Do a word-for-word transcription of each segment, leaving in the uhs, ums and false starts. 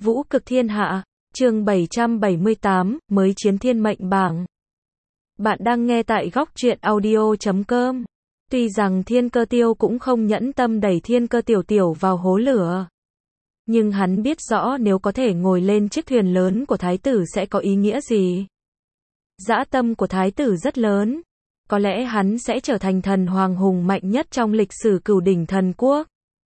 Vũ cực thiên hạ, chương bảy trăm bảy mươi tám, mới chiến thiên mệnh bảng. Bạn đang nghe tại góc truyện audio chấm com. Tuy rằng Thiên Cơ Tiêu cũng không nhẫn tâm đẩy Thiên Cơ Tiểu Tiểu vào hố lửa. Nhưng hắn biết rõ nếu có thể ngồi lên chiếc thuyền lớn của thái tử sẽ có ý nghĩa gì. Dã tâm của thái tử rất lớn. Có lẽ hắn sẽ trở thành thần hoàng hùng mạnh nhất trong lịch sử cửu đỉnh thần quốc.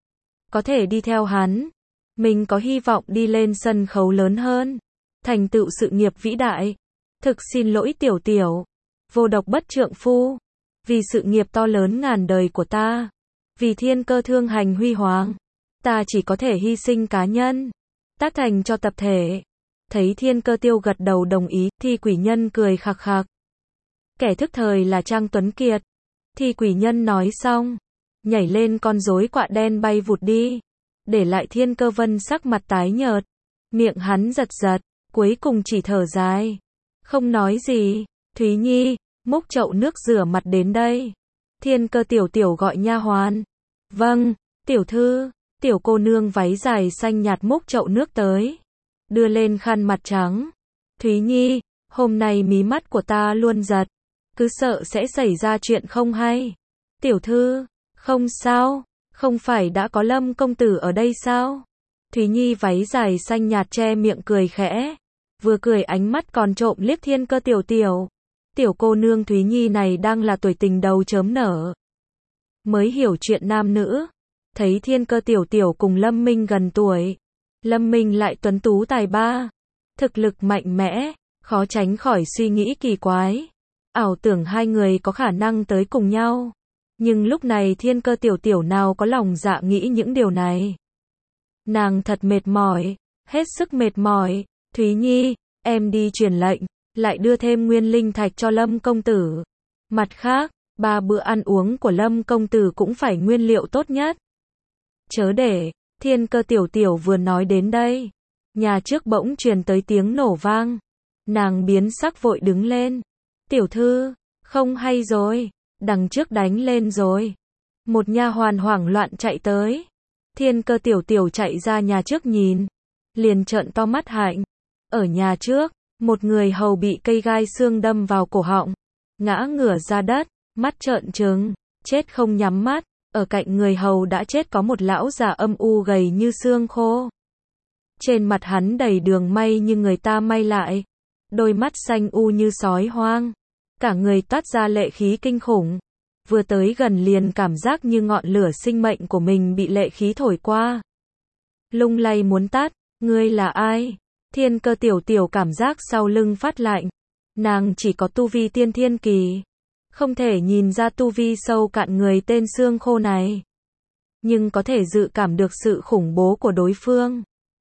Có thể đi theo hắn, mình có hy vọng đi lên sân khấu lớn hơn, thành tựu sự nghiệp vĩ đại. Thực xin lỗi Tiểu Tiểu, vô độc bất trượng phu, vì sự nghiệp to lớn ngàn đời của ta, vì thiên cơ thương hành huy hoàng, ta chỉ có thể hy sinh cá nhân, tác thành cho tập thể. Thấy Thiên Cơ Tiêu gật đầu đồng ý, Thi Quỷ Nhân cười khặc khặc. Kẻ thức thời là Trang Tuấn Kiệt. Thi Quỷ Nhân nói xong, nhảy lên con rối quạ đen bay vụt đi, để lại Thiên Cơ Vân sắc mặt tái nhợt, miệng hắn giật giật, cuối cùng chỉ thở dài, không nói gì. Thúy Nhi, múc chậu nước rửa mặt đến đây. Thiên Cơ Tiểu Tiểu gọi nha hoàn. Vâng, tiểu thư. Tiểu cô nương váy dài xanh nhạt múc chậu nước tới, đưa lên khăn mặt trắng. Thúy Nhi, hôm nay mí mắt của ta luôn giật, cứ sợ sẽ xảy ra chuyện không hay. Tiểu thư, không sao, không phải đã có Lâm công tử ở đây sao? Thúy Nhi váy dài xanh nhạt che miệng cười khẽ, vừa cười ánh mắt còn trộm liếc Thiên Cơ Tiểu Tiểu. Tiểu cô nương Thúy Nhi này đang là tuổi tình đầu chớm nở, mới hiểu chuyện nam nữ. Thấy Thiên Cơ Tiểu Tiểu cùng Lâm Minh gần tuổi, Lâm Minh lại tuấn tú tài ba, thực lực mạnh mẽ, khó tránh khỏi suy nghĩ kỳ quái, ảo tưởng hai người có khả năng tới cùng nhau. Nhưng lúc này Thiên Cơ Tiểu Tiểu nào có lòng dạ nghĩ những điều này. Nàng thật mệt mỏi, hết sức mệt mỏi. Thúy Nhi, em đi truyền lệnh, lại đưa thêm nguyên linh thạch cho Lâm công tử. Mặt khác, ba bữa ăn uống của Lâm công tử cũng phải nguyên liệu tốt nhất. Chớ để. Thiên Cơ Tiểu Tiểu vừa nói đến đây, nhà trước bỗng truyền tới tiếng nổ vang. Nàng biến sắc vội đứng lên. Tiểu thư, không hay rồi, đằng trước đánh lên rồi. Một nha hoàn hoảng loạn chạy tới. Thiên Cơ Tiểu Tiểu chạy ra nhà trước nhìn, liền trợn to mắt hạnh. Ở nhà trước, một người hầu bị cây gai xương đâm vào cổ họng, ngã ngửa ra đất, mắt trợn trừng, chết không nhắm mắt. Ở cạnh người hầu đã chết có một lão già âm u gầy như xương khô. Trên mặt hắn đầy đường may nhưng người ta may lại, đôi mắt xanh u như sói hoang, cả người toát ra lệ khí kinh khủng. Vừa tới gần liền cảm giác như ngọn lửa sinh mệnh của mình bị lệ khí thổi qua, lung lay muốn tắt. Ngươi là ai? Thiên Cơ Tiểu Tiểu cảm giác sau lưng phát lạnh. Nàng chỉ có tu vi tiên thiên kỳ, không thể nhìn ra tu vi sâu cạn người tên xương khô này, nhưng có thể dự cảm được sự khủng bố của đối phương.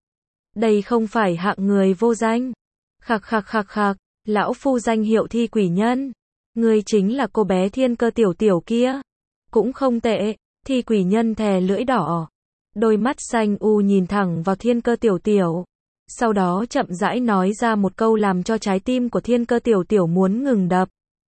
Đây không phải hạng người vô danh. Khặc khặc khặc khặc, lão phu danh hiệu Thi Quỷ Nhân. Ngươi chính là cô bé Thiên Cơ Tiểu Tiểu kia. Cũng không tệ. Thi Quỷ Nhân thè lưỡi đỏ, đôi mắt xanh u nhìn thẳng vào Thiên Cơ Tiểu Tiểu, sau đó chậm rãi nói ra một câu làm cho trái tim của Thiên Cơ Tiểu Tiểu muốn ngừng đập.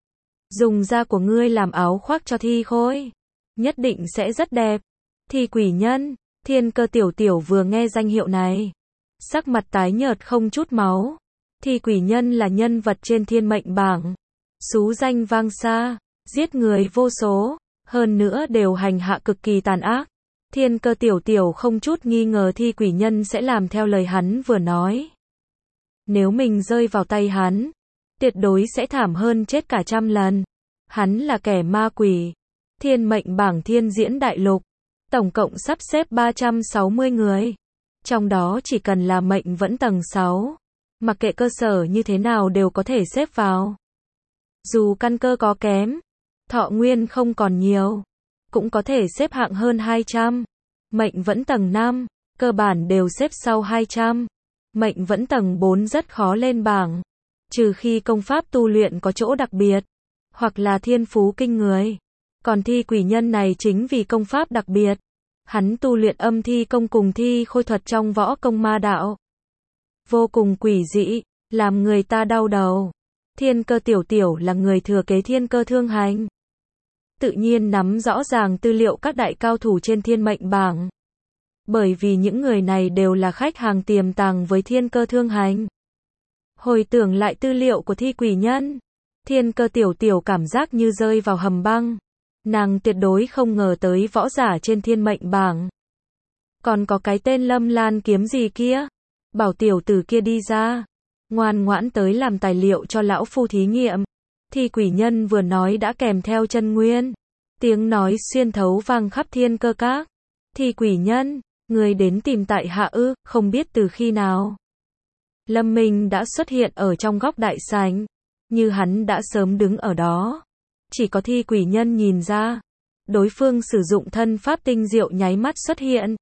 Dùng da của ngươi làm áo khoác cho Thi Khôi, nhất định sẽ rất đẹp. Thi Quỷ Nhân. Thiên Cơ Tiểu Tiểu vừa nghe danh hiệu này, sắc mặt tái nhợt không chút máu. Thi Quỷ Nhân là nhân vật trên thiên mệnh bảng, xú danh vang xa, giết người vô số, hơn nữa đều hành hạ cực kỳ tàn ác. Thiên Cơ Tiểu Tiểu không chút nghi ngờ Thi Quỷ Nhân sẽ làm theo lời hắn vừa nói. Nếu mình rơi vào tay hắn, tuyệt đối sẽ thảm hơn chết cả trăm lần. Hắn là kẻ ma quỷ. Thiên mệnh bảng thiên diễn đại lục, tổng cộng sắp xếp ba trăm sáu mươi người. Trong đó chỉ cần là mệnh vẫn tầng sáu, mặc kệ cơ sở như thế nào đều có thể xếp vào. Dù căn cơ có kém, thọ nguyên không còn nhiều, cũng có thể xếp hạng hơn hai trăm. Mệnh vẫn tầng năm, cơ bản đều xếp sau hai trăm. Mệnh vẫn tầng bốn rất khó lên bảng, trừ khi công pháp tu luyện có chỗ đặc biệt, hoặc là thiên phú kinh người. Còn Thi Quỷ Nhân này chính vì công pháp đặc biệt, hắn tu luyện âm thi công cùng thi khôi thuật trong võ công ma đạo, vô cùng quỷ dị, làm người ta đau đầu. Thiên Cơ Tiểu Tiểu là người thừa kế Thiên Cơ Thương Hành, tự nhiên nắm rõ ràng tư liệu các đại cao thủ trên thiên mệnh bảng. Bởi vì những người này đều là khách hàng tiềm tàng với Thiên Cơ thương hành. Hồi tưởng lại tư liệu của Thi Quỷ Nhân, Thiên Cơ tiểu tiểu cảm giác như rơi vào hầm băng. Nàng tuyệt đối không ngờ tới võ giả trên thiên mệnh bảng. Còn có cái tên Lâm Lan Kiếm gì kia? Bảo tiểu tử kia đi ra. Ngoan ngoãn tới làm tài liệu cho lão phu thí nghiệm. Thi Quỷ Nhân vừa nói đã kèm theo chân nguyên. Tiếng nói xuyên thấu vang khắp Thiên Cơ các. Thi Quỷ Nhân, người đến tìm tại hạ ư, không biết từ khi nào. Lâm Minh đã xuất hiện ở trong góc đại sảnh, như hắn đã sớm đứng ở đó. Chỉ có Thi Quỷ Nhân nhìn ra, đối phương sử dụng thân pháp tinh diệu nháy mắt xuất hiện.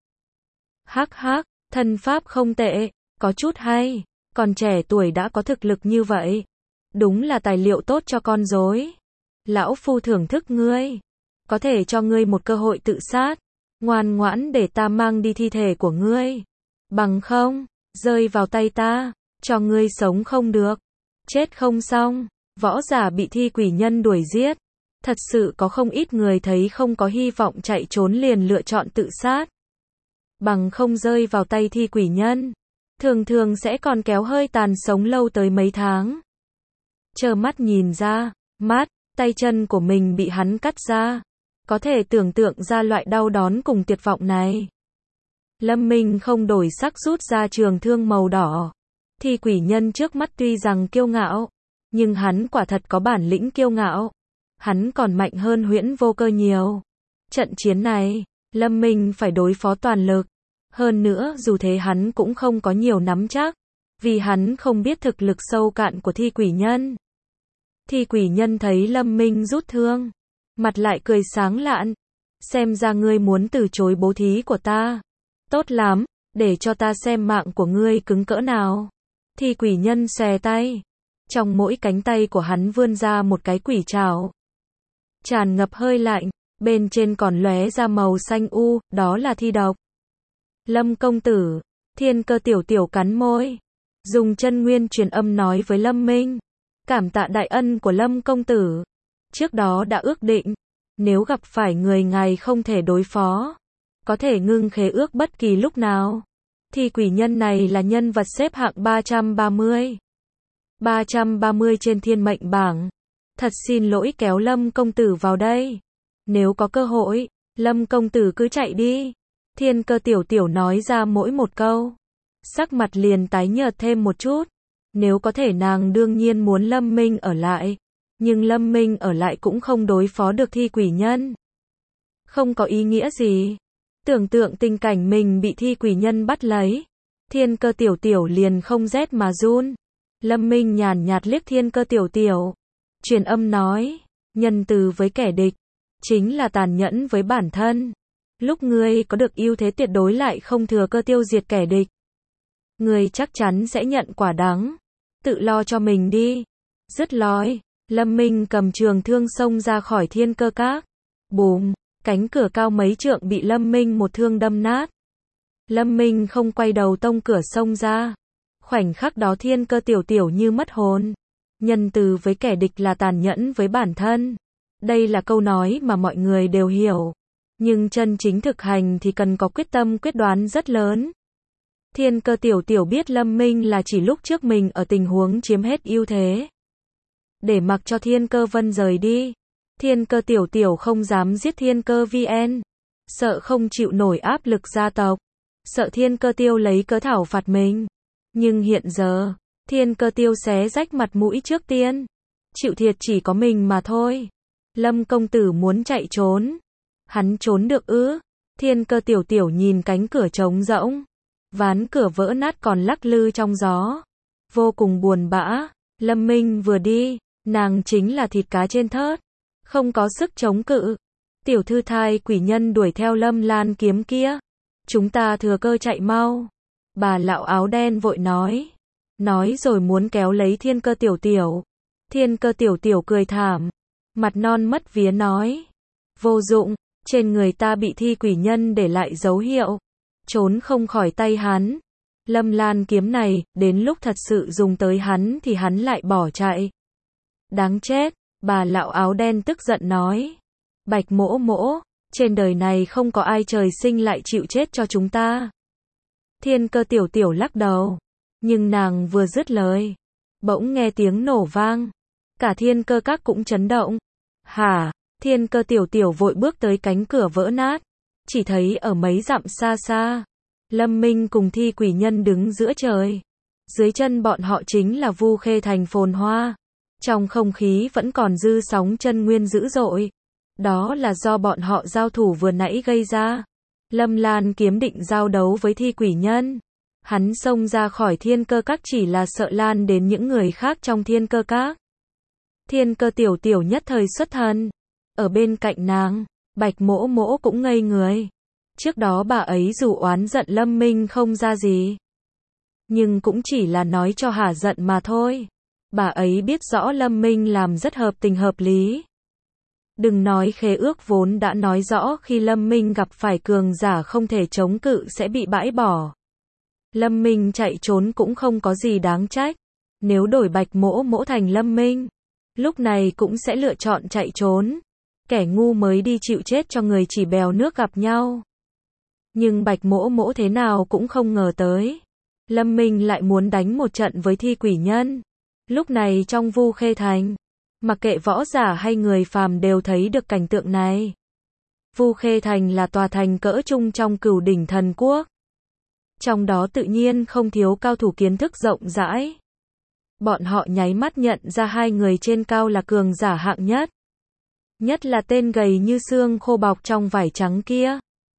Hắc hắc, thân pháp không tệ, có chút hay, còn trẻ tuổi đã có thực lực như vậy. Đúng là tài liệu tốt cho con rối. Lão phu thưởng thức ngươi, có thể cho ngươi một cơ hội tự sát. Ngoan ngoãn để ta mang đi thi thể của ngươi. Bằng không, rơi vào tay ta, cho ngươi sống không được, chết không xong. Võ giả bị Thi Quỷ Nhân đuổi giết. Thật sự có không ít người thấy không có hy vọng chạy trốn liền lựa chọn tự sát. Bằng không rơi vào tay Thi Quỷ Nhân, thường thường sẽ còn kéo hơi tàn sống lâu tới mấy tháng. Trơ mắt nhìn ra, mắt, tay chân của mình bị hắn cắt ra. Có thể tưởng tượng ra loại đau đớn cùng tuyệt vọng này. Lâm Minh không đổi sắc rút ra trường thương màu đỏ. Thi Quỷ Nhân trước mắt tuy rằng kiêu ngạo, nhưng hắn quả thật có bản lĩnh kiêu ngạo. Hắn còn mạnh hơn Huyễn Vô Cơ nhiều. Trận chiến này, Lâm Minh phải đối phó toàn lực. Hơn nữa dù thế hắn cũng không có nhiều nắm chắc, vì hắn không biết thực lực sâu cạn của Thi Quỷ Nhân. Thi Quỷ Nhân thấy Lâm Minh rút thương, mặt lại cười sáng lạn. Xem ra ngươi muốn từ chối bố thí của ta. Tốt lắm, để cho ta xem mạng của ngươi cứng cỡ nào. Thi Quỷ Nhân xòe tay. Trong mỗi cánh tay của hắn vươn ra một cái quỷ trảo. Tràn ngập hơi lạnh, bên trên còn lóe ra màu xanh u, đó là thi độc. Lâm công tử, Thiên Cơ tiểu tiểu cắn môi. Dùng chân nguyên truyền âm nói với Lâm Minh. Cảm tạ đại ân của Lâm công tử. Trước đó đã ước định, nếu gặp phải người ngài không thể đối phó, có thể ngưng khế ước bất kỳ lúc nào. Thi Quỷ Nhân này là nhân vật xếp hạng ba trăm ba mươi. ba trăm ba mươi trên thiên mệnh bảng. Thật xin lỗi kéo Lâm công tử vào đây. Nếu có cơ hội, Lâm công tử cứ chạy đi. Thiên Cơ tiểu tiểu nói ra mỗi một câu. Sắc mặt liền tái nhợt thêm một chút. Nếu có thể nàng đương nhiên muốn Lâm Minh ở lại. Nhưng Lâm Minh ở lại cũng không đối phó được Thi Quỷ Nhân. Không có ý nghĩa gì. Tưởng tượng tình cảnh mình bị Thi Quỷ Nhân bắt lấy. Thiên Cơ tiểu tiểu liền không rét mà run. Lâm Minh nhàn nhạt liếc Thiên Cơ tiểu tiểu. Truyền âm nói, nhân từ với kẻ địch, chính là tàn nhẫn với bản thân. Lúc ngươi có được ưu thế tuyệt đối lại không thừa cơ tiêu diệt kẻ địch. Ngươi chắc chắn sẽ nhận quả đắng. Tự lo cho mình đi. Dứt lời, Lâm Minh cầm trường thương xông ra khỏi Thiên Cơ các. Bùm, cánh cửa cao mấy trượng bị Lâm Minh một thương đâm nát. Lâm Minh không quay đầu tông cửa xông ra. Khoảnh khắc đó Thiên Cơ tiểu tiểu như mất hồn. Nhân từ với kẻ địch là tàn nhẫn với bản thân. Đây là câu nói mà mọi người đều hiểu. Nhưng chân chính thực hành thì cần có quyết tâm quyết đoán rất lớn. Thiên Cơ tiểu tiểu biết Lâm Minh là chỉ lúc trước mình ở tình huống chiếm hết ưu thế. Để mặc cho Thiên Cơ Vân rời đi. Thiên Cơ tiểu tiểu không dám giết Thiên Cơ vê en. Sợ không chịu nổi áp lực gia tộc. Sợ Thiên Cơ tiêu lấy cớ thảo phạt mình. Nhưng hiện giờ, Thiên Cơ tiêu xé rách mặt mũi trước tiên. Chịu thiệt chỉ có mình mà thôi. Lâm công tử muốn chạy trốn. Hắn trốn được ư? Thiên Cơ tiểu tiểu nhìn cánh cửa trống rỗng. Ván cửa vỡ nát còn lắc lư trong gió. Vô cùng buồn bã. Lâm Minh vừa đi, nàng chính là thịt cá trên thớt. Không có sức chống cự. Tiểu thư Thai Quỷ Nhân đuổi theo Lâm Lan Kiếm kia. Chúng ta thừa cơ chạy mau. Bà lão áo đen vội nói. Nói rồi muốn kéo lấy Thiên Cơ tiểu tiểu. Thiên Cơ tiểu tiểu cười thảm. Mặt non mất vía nói. Vô dụng, trên người ta bị Thi Quỷ Nhân để lại dấu hiệu. Trốn không khỏi tay hắn. Lâm Lan Kiếm này, đến lúc thật sự dùng tới hắn thì hắn lại bỏ chạy. Đáng chết, bà lão áo đen tức giận nói. Bạch mỗ mỗ, Trên đời này không có ai trời sinh lại chịu chết cho chúng ta. Thiên Cơ Tiểu Tiểu lắc đầu. Nhưng nàng vừa dứt lời, bỗng nghe tiếng nổ vang. Cả Thiên Cơ Các cũng chấn động. Hả? Thiên Cơ Tiểu Tiểu vội bước tới cánh cửa vỡ nát. Chỉ thấy ở mấy dặm xa xa, Lâm Minh cùng Thi Quỷ Nhân đứng giữa trời. Dưới chân bọn họ chính là Vu Khê Thành phồn hoa. Trong không khí vẫn còn dư sóng chân nguyên dữ dội. Đó là do bọn họ giao thủ vừa nãy gây ra. Lâm Lan kiếm định giao đấu với Thi Quỷ Nhân. Hắn xông ra khỏi Thiên Cơ Các chỉ là sợ lan đến những người khác trong Thiên Cơ Các. Thiên Cơ Tiểu Tiểu nhất thời xuất thần. Ở bên cạnh nàng, Bạch Mỗ Mỗ cũng ngây người. Trước đó bà ấy dù oán giận Lâm Minh không ra gì, nhưng cũng chỉ là nói cho hả giận mà thôi. Bà ấy biết rõ Lâm Minh làm rất hợp tình hợp lý. Đừng nói khế ước vốn đã nói rõ khi Lâm Minh gặp phải cường giả không thể chống cự sẽ bị bãi bỏ. Lâm Minh chạy trốn cũng không có gì đáng trách. Nếu đổi Bạch Mỗ Mỗ thành Lâm Minh, lúc này cũng sẽ lựa chọn chạy trốn. Kẻ ngu mới đi chịu chết cho người chỉ bèo nước gặp nhau. Nhưng Bạch Mỗ Mỗ thế nào cũng không ngờ tới, Lâm Minh lại muốn đánh một trận với Thi Quỷ Nhân. Lúc này trong Vu Khê Thành, mặc kệ võ giả hay người phàm đều thấy được cảnh tượng này. Vu Khê Thành là tòa thành cỡ trung trong Cửu Đỉnh Thần Quốc. Trong đó tự nhiên không thiếu cao thủ kiến thức rộng rãi. Bọn họ nháy mắt nhận ra hai người trên cao là cường giả hạng nhất. Nhất là tên gầy như xương khô bọc trong vải trắng kia.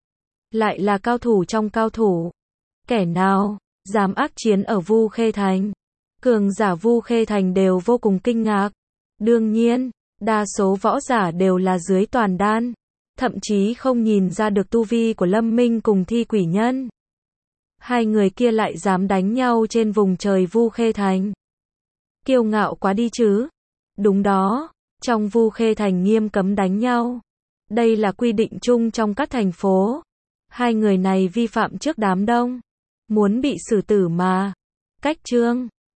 Lại là cao thủ trong cao thủ. Kẻ nào dám ác chiến ở Vu Khê Thành? Cường giả Vu Khê Thành đều vô cùng kinh ngạc. Đương nhiên, đa số võ giả đều là dưới toàn đan. Thậm chí không nhìn ra được tu vi của Lâm Minh cùng Thi Quỷ Nhân. Hai người kia lại dám đánh nhau trên vùng trời Vu Khê Thành. Kiêu ngạo quá đi chứ. Đúng đó, trong Vu Khê Thành nghiêm cấm đánh nhau. Đây là quy định chung trong các thành phố. Hai người này vi phạm trước đám đông. Muốn bị xử tử mà. Cách chương